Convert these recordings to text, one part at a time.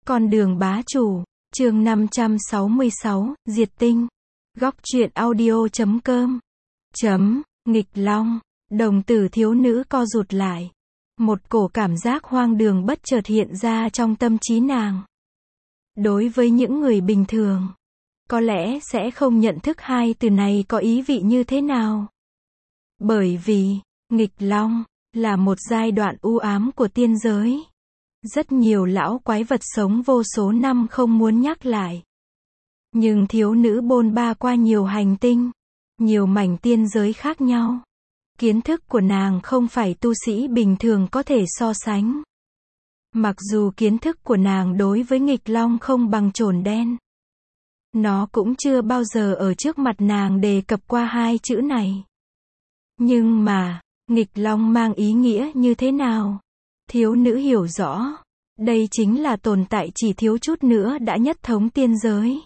Con đường bá chủ, chương 566, Diệt tinh. Góc truyện audio.com. Nghịch long, đồng tử thiếu nữ co rụt lại. Một cổ cảm giác hoang đường bất chợt hiện ra trong tâm trí nàng. Đối với những người bình thường, có lẽ sẽ không nhận thức hai từ này có ý vị như thế nào. Bởi vì, nghịch long, là một giai đoạn u ám của tiên giới. Rất nhiều lão quái vật sống vô số năm không muốn nhắc lại. Nhưng thiếu nữ bôn ba qua nhiều hành tinh, nhiều mảnh tiên giới khác nhau. Kiến thức của nàng không phải tu sĩ bình thường có thể so sánh. Mặc dù kiến thức của nàng đối với nghịch long không bằng chồn đen. Nó cũng chưa bao giờ ở trước mặt nàng đề cập qua hai chữ này. Nhưng mà, nghịch long mang ý nghĩa như thế nào? Thiếu nữ hiểu rõ. Đây chính là tồn tại chỉ thiếu chút nữa đã nhất thống tiên giới.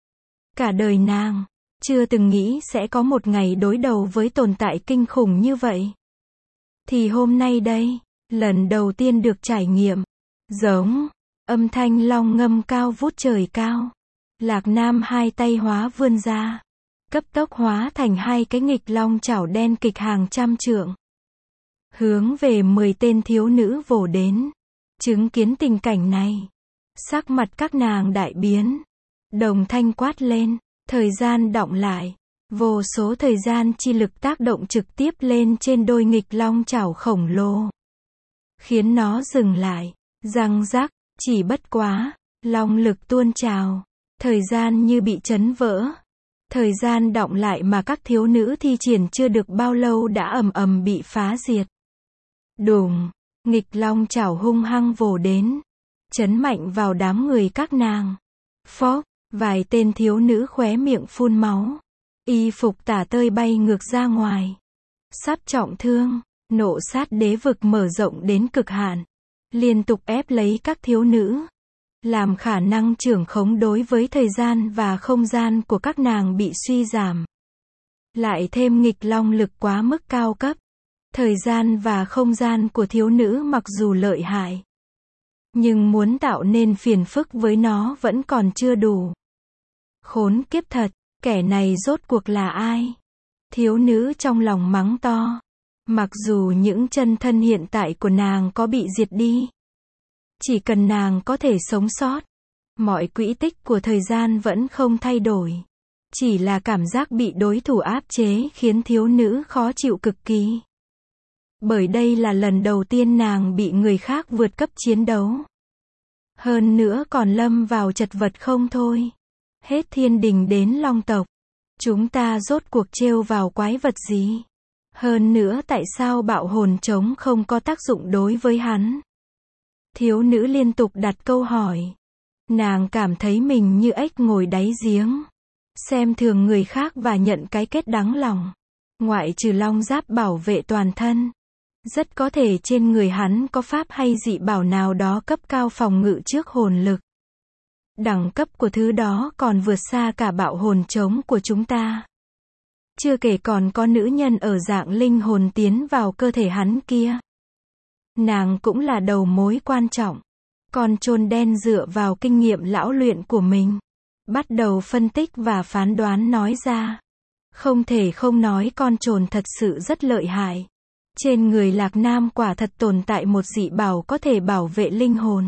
Cả đời nàng, chưa từng nghĩ sẽ có một ngày đối đầu với tồn tại kinh khủng như vậy. Thì hôm nay đây, lần đầu tiên được trải nghiệm. Giống, âm thanh long ngâm cao vút trời cao. Lạc Nam hai tay hóa vươn ra. Cấp tốc hóa thành hai cái nghịch long chảo đen kịch hàng trăm trượng. Hướng về 10 tên thiếu nữ vồ đến. Chứng kiến tình cảnh này, sắc mặt các nàng đại biến. Đồng thanh quát lên, thời gian đọng lại. Vô số thời gian chi lực tác động trực tiếp lên trên đôi nghịch long chảo khổng lồ. Khiến nó dừng lại, răng rắc, chỉ bất quá, long lực tuôn trào. Thời gian như bị chấn vỡ. Thời gian đọng lại mà các thiếu nữ thi triển chưa được bao lâu đã ầm ầm bị phá diệt. Đùng, nghịch long chảo hung hăng vồ đến. Chấn mạnh vào đám người các nàng. Phốc, vài tên thiếu nữ khóe miệng phun máu. Y phục tả tơi bay ngược ra ngoài. Sắp trọng thương, nộ sát đế vực mở rộng đến cực hạn. Liên tục ép lấy các thiếu nữ. Làm khả năng trưởng khống đối với thời gian và không gian của các nàng bị suy giảm. Lại thêm nghịch long lực quá mức cao cấp. Thời gian và không gian của thiếu nữ mặc dù lợi hại. Nhưng muốn tạo nên phiền phức với nó vẫn còn chưa đủ. Khốn kiếp thật, kẻ này rốt cuộc là ai? Thiếu nữ trong lòng mắng to. Mặc dù những chân thân hiện tại của nàng có bị diệt đi. Chỉ cần nàng có thể sống sót. Mọi quỹ tích của thời gian vẫn không thay đổi. Chỉ là cảm giác bị đối thủ áp chế khiến thiếu nữ khó chịu cực kỳ. Bởi đây là lần đầu tiên nàng bị người khác vượt cấp chiến đấu. Hơn nữa còn lâm vào chật vật không thôi. Hết thiên đình đến long tộc. Chúng ta rốt cuộc trêu vào quái vật gì? Hơn nữa tại sao bạo hồn trống không có tác dụng đối với hắn? Thiếu nữ liên tục đặt câu hỏi. Nàng cảm thấy mình như ếch ngồi đáy giếng. Xem thường người khác và nhận cái kết đắng lòng. Ngoại trừ long giáp bảo vệ toàn thân. Rất có thể trên người hắn có pháp hay dị bảo nào đó cấp cao phòng ngự trước hồn lực. Đẳng cấp của thứ đó còn vượt xa cả bạo hồn trống của chúng ta. Chưa kể còn có nữ nhân ở dạng linh hồn tiến vào cơ thể hắn kia. Nàng cũng là đầu mối quan trọng. Con chồn đen dựa vào kinh nghiệm lão luyện của mình. Bắt đầu phân tích và phán đoán nói ra. Không thể không nói con chồn thật sự rất lợi hại. Trên người Lạc Nam quả thật tồn tại một dị bảo có thể bảo vệ linh hồn.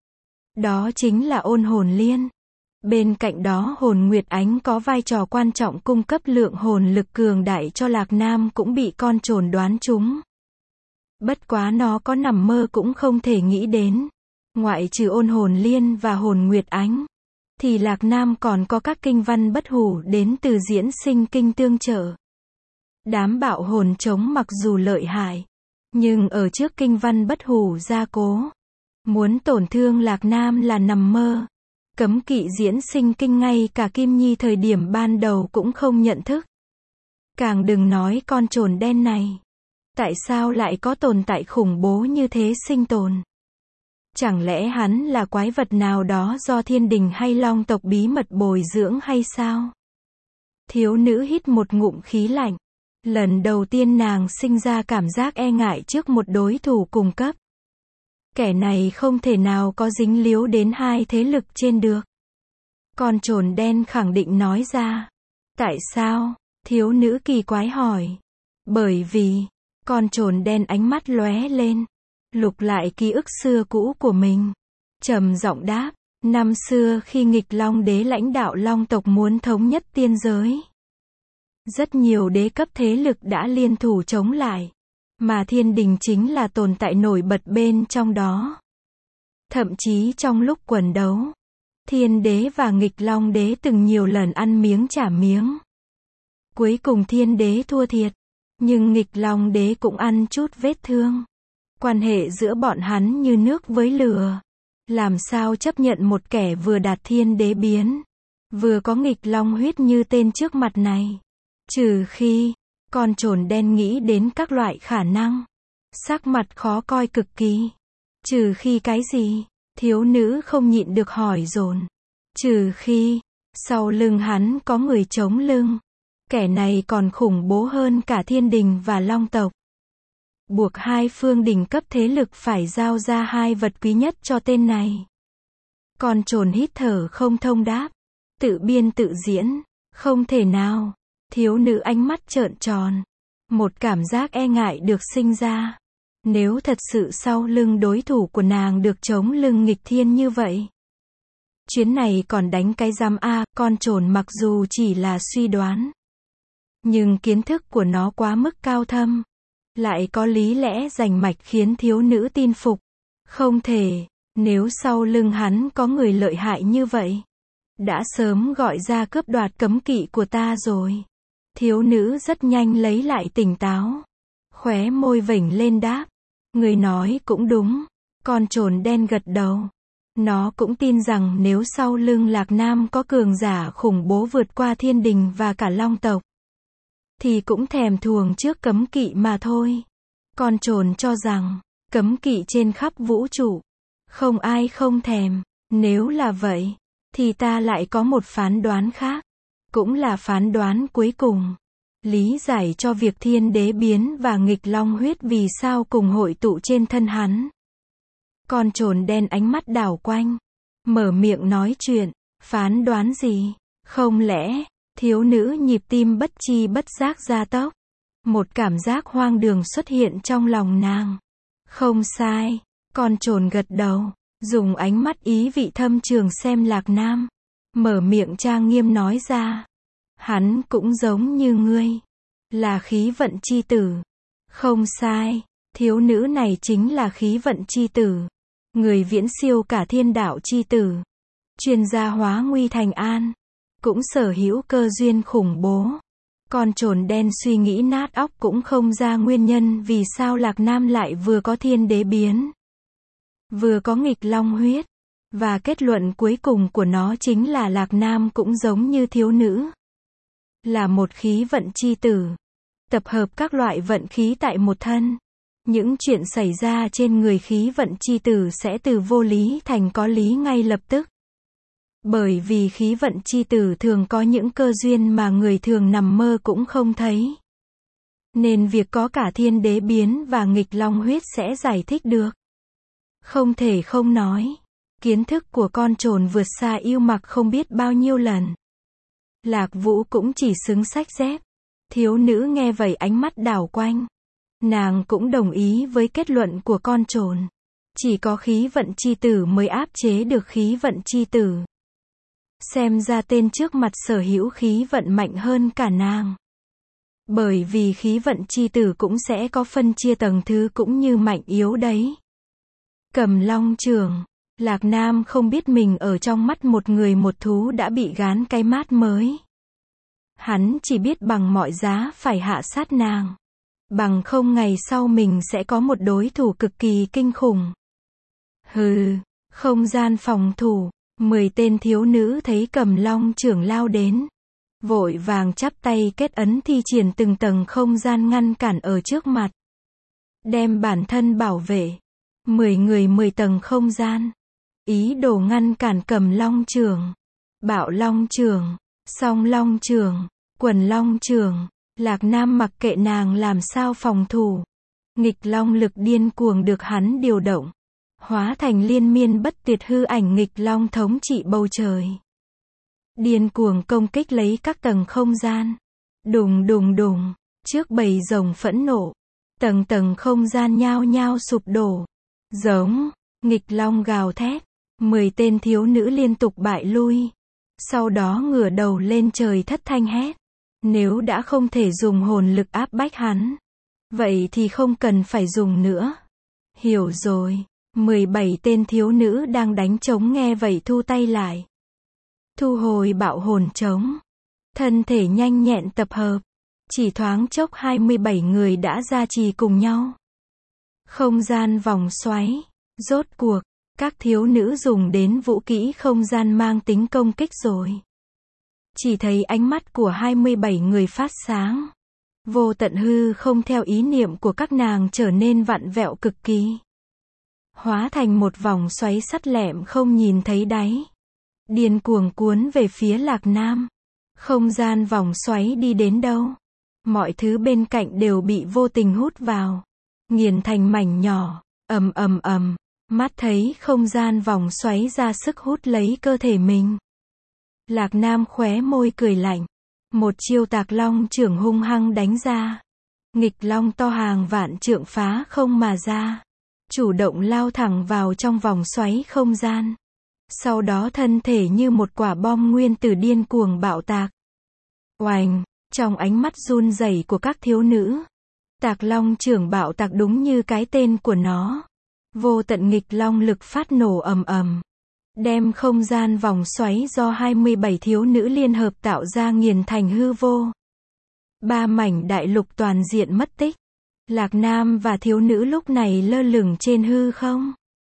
Đó chính là ôn hồn liên. Bên cạnh đó hồn Nguyệt Ánh có vai trò quan trọng cung cấp lượng hồn lực cường đại cho Lạc Nam cũng bị con chồn đoán trúng. Bất quá nó có nằm mơ cũng không thể nghĩ đến. Ngoại trừ ôn hồn liên và hồn Nguyệt Ánh. Thì Lạc Nam còn có các kinh văn bất hủ đến từ diễn sinh kinh tương trợ. Đám bạo hồn trống mặc dù lợi hại. Nhưng ở trước kinh văn bất hủ gia cố. Muốn tổn thương Lạc Nam là nằm mơ. Cấm kỵ diễn sinh kinh ngay cả Kim Nhi thời điểm ban đầu cũng không nhận thức. Càng đừng nói con chồn đen này. Tại sao lại có tồn tại khủng bố như thế sinh tồn? Chẳng lẽ hắn là quái vật nào đó do thiên đình hay long tộc bí mật bồi dưỡng hay sao? Thiếu nữ hít một ngụm khí lạnh. Lần đầu tiên nàng sinh ra cảm giác e ngại trước một đối thủ cùng cấp. Kẻ này không thể nào có dính líu đến hai thế lực trên được. Con trồn đen khẳng định nói ra. Tại sao? Thiếu nữ kỳ quái hỏi. Bởi vì, con trồn đen ánh mắt lóe lên, lục lại ký ức xưa cũ của mình. Trầm giọng đáp, năm xưa khi Nghịch Long đế lãnh đạo Long tộc muốn thống nhất tiên giới. Rất nhiều đế cấp thế lực đã liên thủ chống lại. Mà thiên đình chính là tồn tại nổi bật bên trong đó. Thậm chí trong lúc quần đấu, thiên đế và Nghịch Long đế từng nhiều lần ăn miếng trả miếng. Cuối cùng thiên đế thua thiệt, nhưng Nghịch Long đế cũng ăn chút vết thương. Quan hệ giữa bọn hắn như nước với lửa. Làm sao chấp nhận một kẻ vừa đạt thiên đế biến, vừa có Nghịch Long huyết như tên trước mặt này. Trừ khi, con trồn đen nghĩ đến các loại khả năng. Sắc mặt khó coi cực kỳ. Trừ khi cái gì? Thiếu nữ không nhịn được hỏi dồn. Trừ khi, sau lưng hắn có người chống lưng. Kẻ này còn khủng bố hơn cả thiên đình và long tộc. Buộc hai phương đỉnh cấp thế lực phải giao ra hai vật quý nhất cho tên này. Con trồn hít thở không thông đáp. Tự biên tự diễn. Không thể nào. Thiếu nữ ánh mắt trợn tròn. Một cảm giác e ngại được sinh ra. Nếu thật sự sau lưng đối thủ của nàng được chống lưng nghịch thiên như vậy. Chuyến này còn đánh cái giám a, con trồn mặc dù chỉ là suy đoán. Nhưng kiến thức của nó quá mức cao thâm. Lại có lý lẽ rành mạch khiến thiếu nữ tin phục. Không thể, nếu sau lưng hắn có người lợi hại như vậy. Đã sớm gọi ra cướp đoạt cấm kỵ của ta rồi. Thiếu nữ rất nhanh lấy lại tỉnh táo. Khóe môi vểnh lên đáp. Người nói cũng đúng. Con trồn đen gật đầu. Nó cũng tin rằng nếu sau lưng Lạc Nam có cường giả khủng bố vượt qua thiên đình và cả long tộc, thì cũng thèm thuồng trước cấm kỵ mà thôi. Con trồn cho rằng, cấm kỵ trên khắp vũ trụ, không ai không thèm. Nếu là vậy, thì ta lại có một phán đoán khác. Cũng là phán đoán cuối cùng. Lý giải cho việc thiên đế biến và Nghịch Long huyết vì sao cùng hội tụ trên thân hắn. Con trồn đen ánh mắt đảo quanh. Mở miệng nói chuyện. Phán đoán gì? Không lẽ, thiếu nữ nhịp tim bất chi bất giác gia tốc. Một cảm giác hoang đường xuất hiện trong lòng nàng. Không sai. Con trồn gật đầu. Dùng ánh mắt ý vị thâm trường xem Lạc Nam. Mở miệng trang nghiêm nói ra. Hắn cũng giống như ngươi. Là khí vận chi tử. Không sai. Thiếu nữ này chính là khí vận chi tử. Người viễn siêu cả thiên đạo chi tử. Chuyên gia hóa nguy thành an. Cũng sở hữu cơ duyên khủng bố. Con trồn đen suy nghĩ nát óc cũng không ra nguyên nhân vì sao Lạc Nam lại vừa có thiên đế biến, vừa có Nghịch Long huyết. Và kết luận cuối cùng của nó chính là Lạc Nam cũng giống như thiếu nữ. Là một khí vận chi tử. Tập hợp các loại vận khí tại một thân. Những chuyện xảy ra trên người khí vận chi tử sẽ từ vô lý thành có lý ngay lập tức. Bởi vì khí vận chi tử thường có những cơ duyên mà người thường nằm mơ cũng không thấy. Nên việc có cả thiên đế biến và Nghịch Long huyết sẽ giải thích được. Không thể không nói. Kiến thức của con trồn vượt xa yêu mặc không biết bao nhiêu lần. Lạc Vũ cũng chỉ xứng xách dép. Thiếu nữ nghe vậy ánh mắt đảo quanh. Nàng cũng đồng ý với kết luận của con trồn. Chỉ có khí vận chi tử mới áp chế được khí vận chi tử. Xem ra tên trước mặt sở hữu khí vận mạnh hơn cả nàng. Bởi vì khí vận chi tử cũng sẽ có phân chia tầng thứ cũng như mạnh yếu đấy. Cầm long trường. Lạc Nam không biết mình ở trong mắt một người một thú đã bị gán cái mát mới. Hắn chỉ biết bằng mọi giá phải hạ sát nàng. Bằng không ngày sau mình sẽ có một đối thủ cực kỳ kinh khủng. Hừ, không gian phòng thủ. 10 tên thiếu nữ thấy Cầm Long trưởng lao đến. Vội vàng chắp tay kết ấn thi triển từng tầng không gian ngăn cản ở trước mặt. Đem bản thân bảo vệ. 10 người 10 tầng không gian. Ý đồ ngăn cản Cầm Long trưởng. Bạo Long trưởng. Song Long trưởng. Quần Long trưởng. Lạc Nam mặc kệ nàng làm sao phòng thủ. Nghịch Long lực điên cuồng được hắn điều động. hóa thành liên miên bất tuyệt hư ảnh nghịch long thống trị bầu trời. Điên cuồng công kích lấy các tầng không gian. Đùng đùng đùng, trước bầy rồng phẫn nộ, tầng tầng không gian nhao nhao sụp đổ. Giống, nghịch long gào thét, 10 tên thiếu nữ liên tục bại lui. Sau đó ngửa đầu lên trời thất thanh hét. Nếu đã không thể dùng hồn lực áp bách hắn, vậy thì không cần phải dùng nữa. Hiểu rồi, 17 tên thiếu nữ đang đánh trống nghe vậy thu tay lại. Thu hồi bạo hồn trống. Thân thể nhanh nhẹn tập hợp. Chỉ thoáng chốc 27 người đã ra trì cùng nhau. Không gian vòng xoáy. Rốt cuộc, các thiếu nữ dùng đến vũ kỹ không gian mang tính công kích rồi. Chỉ thấy ánh mắt của 27 người phát sáng. Vô tận hư không theo ý niệm của các nàng trở nên vặn vẹo cực kỳ. Hóa thành một vòng xoáy sắt lẹm không nhìn thấy đáy. Điên cuồng cuốn về phía Lạc Nam. Không gian vòng xoáy đi đến đâu, mọi thứ bên cạnh đều bị vô tình hút vào, nghiền thành mảnh nhỏ. Ầm ầm ầm, mắt thấy không gian vòng xoáy ra sức hút lấy cơ thể mình. Lạc Nam khóe môi cười lạnh, một chiêu Tạc Long chưởng hung hăng đánh ra. Nghịch long to hàng vạn trượng phá không mà ra, chủ động lao thẳng vào trong vòng xoáy không gian. Sau đó thân thể như một quả bom nguyên tử điên cuồng bạo tạc. Oành, trong ánh mắt run rẩy của các thiếu nữ, Tạc Long chưởng bạo tạc đúng như cái tên của nó. Vô tận nghịch long lực phát nổ ầm ầm, đem không gian vòng xoáy do 27 thiếu nữ liên hợp tạo ra nghiền thành hư vô. 3 mảnh đại lục toàn diện mất tích. Lạc Nam và thiếu nữ lúc này lơ lửng trên hư không.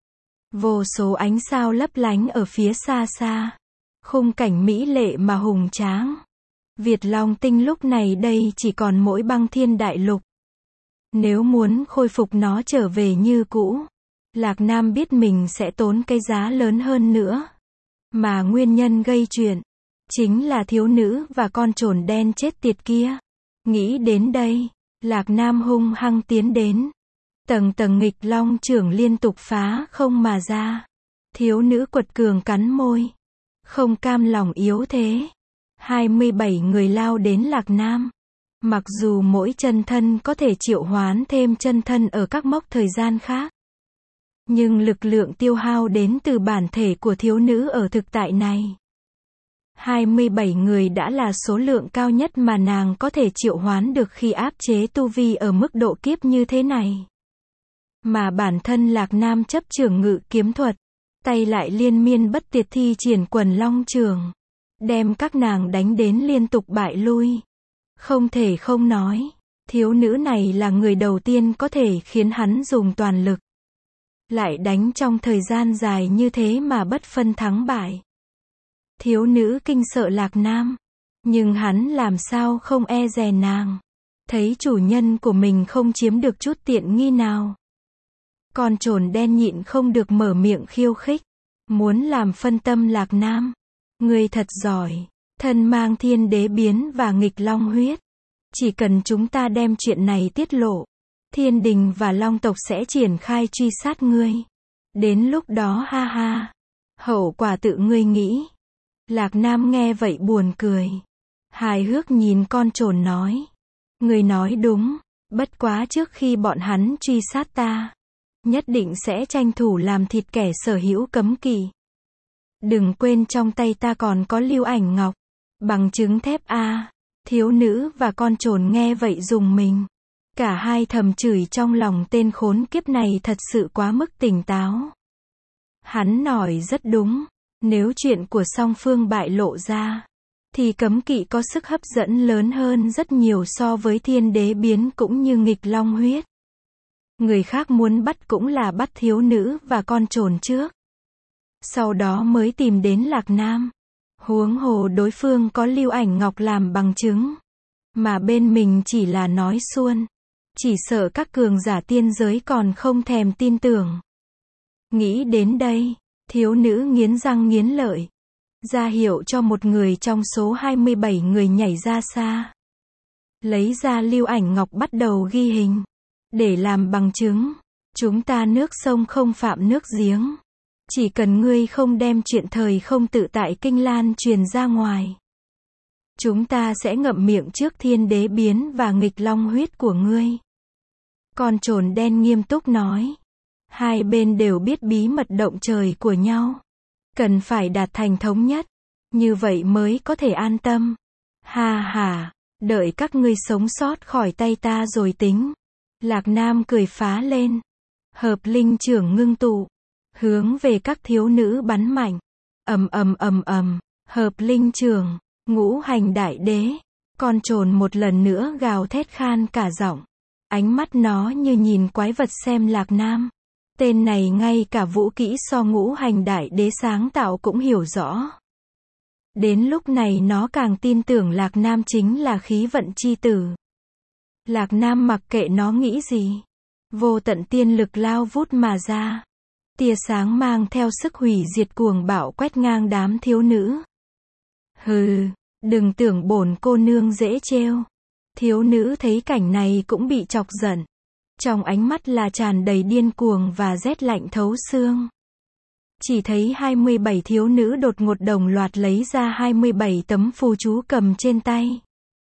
Vô số ánh sao lấp lánh ở phía xa xa. Khung cảnh mỹ lệ mà hùng tráng. Việt Long Tinh lúc này đây chỉ còn mỗi băng thiên đại lục. Nếu muốn khôi phục nó trở về như cũ, Lạc Nam biết mình sẽ tốn cái giá lớn hơn nữa. Mà nguyên nhân gây chuyện chính là thiếu nữ và con trồn đen chết tiệt kia. Nghĩ đến đây, Lạc Nam hung hăng tiến đến. Tầng tầng nghịch long chưởng liên tục phá không mà ra. Thiếu nữ quật cường cắn môi, không cam lòng yếu thế. 27 người lao đến Lạc Nam. Mặc dù mỗi chân thân có thể triệu hoán thêm chân thân ở các mốc thời gian khác, nhưng lực lượng tiêu hao đến từ bản thể của thiếu nữ ở thực tại này. 27 người đã là số lượng cao nhất mà nàng có thể triệu hoán được khi áp chế tu vi ở mức độ kiếp như thế này. Mà bản thân Lạc Nam chấp chưởng ngự kiếm thuật, tay lại liên miên bất tuyệt thi triển quần long chưởng, đem các nàng đánh đến liên tục bại lui. Không thể không nói, thiếu nữ này là người đầu tiên có thể khiến hắn dùng toàn lực. Lại đánh trong thời gian dài như thế mà bất phân thắng bại. Thiếu nữ kinh sợ Lạc Nam, nhưng hắn làm sao không e dè nàng. Thấy chủ nhân của mình không chiếm được chút tiện nghi nào. Con trồn đen nhịn không được mở miệng khiêu khích, muốn làm phân tâm Lạc Nam. Người thật giỏi, thân mang thiên đế biến và nghịch long huyết. Chỉ cần chúng ta đem chuyện này tiết lộ, thiên đình và long tộc sẽ triển khai truy sát ngươi. Đến lúc đó ha ha, hậu quả tự ngươi nghĩ. Lạc Nam nghe vậy buồn cười, hài hước nhìn con trồn nói. Ngươi nói đúng, bất quá trước khi bọn hắn truy sát ta, nhất định sẽ tranh thủ làm thịt kẻ sở hữu cấm kỵ. Đừng quên trong tay ta còn có lưu ảnh ngọc, bằng chứng thép a. Thiếu nữ và con trồn nghe vậy rùng mình. Cả hai thầm chửi trong lòng tên khốn kiếp này thật sự quá mức tỉnh táo. Hắn nói rất đúng, nếu chuyện của song phương bại lộ ra, thì cấm kỵ có sức hấp dẫn lớn hơn rất nhiều so với thiên đế biến cũng như nghịch long huyết. Người khác muốn bắt cũng là bắt thiếu nữ và con trồn trước, sau đó mới tìm đến Lạc Nam. Huống hồ đối phương có lưu ảnh ngọc làm bằng chứng, mà bên mình chỉ là nói suông. Chỉ sợ các cường giả tiên giới còn không thèm tin tưởng. Nghĩ đến đây, thiếu nữ nghiến răng nghiến lợi, ra hiệu cho một người trong số 27 người nhảy ra xa. Lấy ra lưu ảnh ngọc bắt đầu ghi hình, để làm bằng chứng. Chúng ta nước sông không phạm nước giếng. Chỉ cần ngươi không đem chuyện thời không tự tại kinh lan truyền ra ngoài, chúng ta sẽ ngậm miệng trước thiên đế biến và nghịch long huyết của ngươi. Con trồn đen nghiêm túc nói. Hai bên đều biết bí mật động trời của nhau. Cần phải đạt thành thống nhất. Như vậy mới có thể an tâm. Ha ha, đợi các ngươi sống sót khỏi tay ta rồi tính. Lạc Nam cười phá lên. Hợp linh trưởng ngưng tụ. Hướng về các thiếu nữ bắn mạnh. Ầm ầm ầm ầm, hợp linh trưởng, ngũ hành đại đế. Con trồn một lần nữa gào thét khan cả giọng. Ánh mắt nó như nhìn quái vật xem Lạc Nam. Tên này ngay cả vũ kỹ so ngũ hành đại đế sáng tạo cũng hiểu rõ. Đến lúc này nó càng tin tưởng Lạc Nam chính là khí vận chi tử. Lạc Nam mặc kệ nó nghĩ gì. Vô tận tiên lực lao vút mà ra. Tia sáng mang theo sức hủy diệt cuồng bạo quét ngang đám thiếu nữ. Hừ, đừng tưởng bổn cô nương dễ trêu. Thiếu nữ thấy cảnh này cũng bị chọc giận. Trong ánh mắt là tràn đầy điên cuồng và rét lạnh thấu xương. Chỉ thấy 27 thiếu nữ đột ngột đồng loạt lấy ra 27 tấm phù chú cầm trên tay.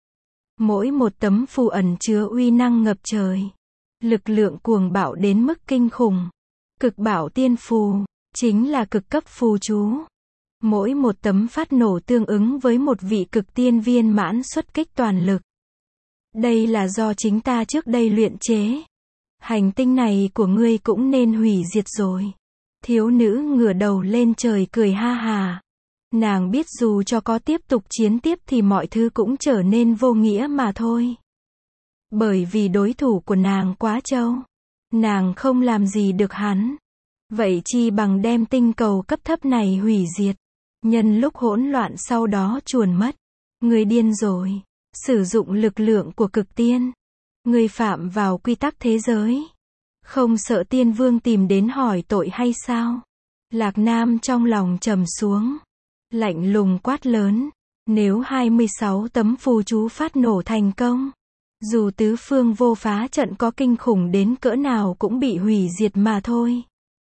Mỗi một tấm phù ẩn chứa uy năng ngập trời. Lực lượng cuồng bạo đến mức kinh khủng. Cực bạo tiên phù, chính là cực cấp phù chú. Mỗi một tấm phát nổ tương ứng với một vị cực tiên viên mãn xuất kích toàn lực. Đây là do chính ta trước đây luyện chế. Hành tinh này của ngươi cũng nên hủy diệt rồi. Thiếu nữ ngửa đầu lên trời cười ha hà. Nàng biết dù cho có tiếp tục chiến tiếp thì mọi thứ cũng trở nên vô nghĩa mà thôi. Bởi vì đối thủ của nàng quá trâu. Nàng không làm gì được hắn. Vậy chi bằng đem tinh cầu cấp thấp này hủy diệt. Nhân lúc hỗn loạn sau đó chuồn mất. Ngươi điên rồi. Sử dụng lực lượng của cực tiên. Ngươi phạm vào quy tắc thế giới. Không sợ tiên vương tìm đến hỏi tội hay sao? Lạc Nam trong lòng trầm xuống. Lạnh lùng quát lớn. Nếu 26 tấm phù chú phát nổ thành công, dù tứ phương vô phá trận có kinh khủng đến cỡ nào cũng bị hủy diệt mà thôi.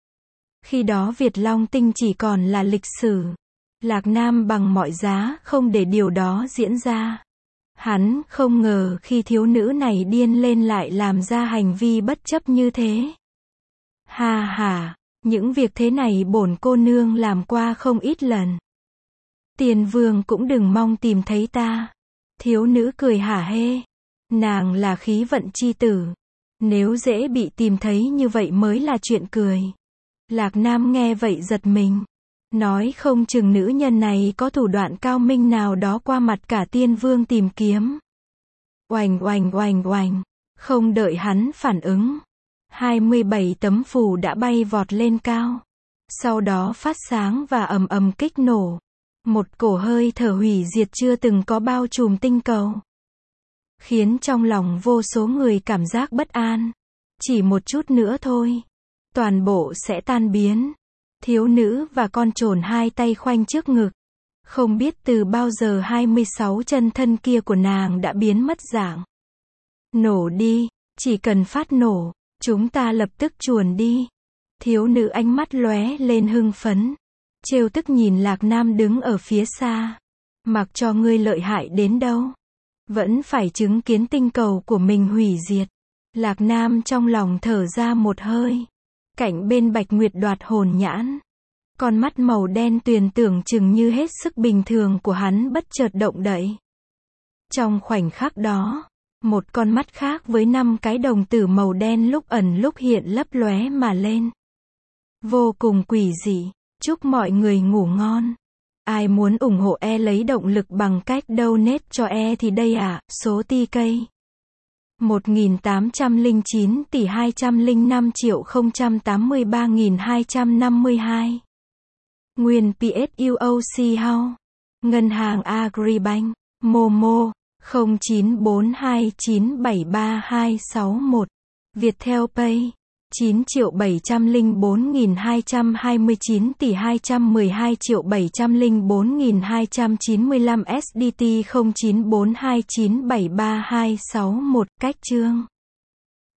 Khi đó Việt Long Tinh chỉ còn là lịch sử. Lạc Nam bằng mọi giá không để điều đó diễn ra. Hắn không ngờ khi thiếu nữ này điên lên lại làm ra hành vi bất chấp như thế. Ha ha, những việc thế này bổn cô nương làm qua không ít lần. Tiên vương cũng đừng mong tìm thấy ta. Thiếu nữ cười hả hê. Nàng là khí vận chi tử. Nếu dễ bị tìm thấy như vậy mới là chuyện cười. Lạc Nam nghe vậy giật mình. Nói không chừng nữ nhân này có thủ đoạn cao minh nào đó qua mặt cả tiên vương tìm kiếm. Oành oành oành oành. Không đợi hắn phản ứng. 27 tấm phù đã bay vọt lên cao. Sau đó phát sáng và ầm ầm kích nổ. Một cổ hơi thở hủy diệt chưa từng có bao trùm tinh cầu. Khiến trong lòng vô số người cảm giác bất an. Chỉ một chút nữa thôi. Toàn bộ sẽ tan biến. Thiếu nữ và con trồn hai tay khoanh trước ngực. Không biết từ bao giờ 26 chân thân kia của nàng đã biến mất dạng. Nổ đi, chỉ cần phát nổ, chúng ta lập tức chuồn đi. Thiếu nữ ánh mắt lóe lên hưng phấn. Trêu tức nhìn Lạc Nam đứng ở phía xa. Mặc cho ngươi lợi hại đến đâu, vẫn phải chứng kiến tinh cầu của mình hủy diệt. Lạc Nam trong lòng thở ra một hơi. Cạnh bên Bạch Nguyệt đoạt hồn nhãn. Con mắt màu đen tuyền tưởng chừng như hết sức bình thường của hắn bất chợt động đậy. Trong khoảnh khắc đó, một con mắt khác với 5 cái đồng tử màu đen lúc ẩn lúc hiện lấp lóe mà lên. Vô cùng quỷ dị. Chúc mọi người ngủ ngon. Ai muốn ủng hộ E lấy động lực bằng cách donate cho E thì đây ạ, số TK 1.809 tỷ 205 triệu 083.252. Nguyên PSUOC House. Ngân hàng Agribank. Momo 0942973261. Viettel Pay 9.704.229 tỷ 212 triệu 704.295 SDT 0942973261. Cách chương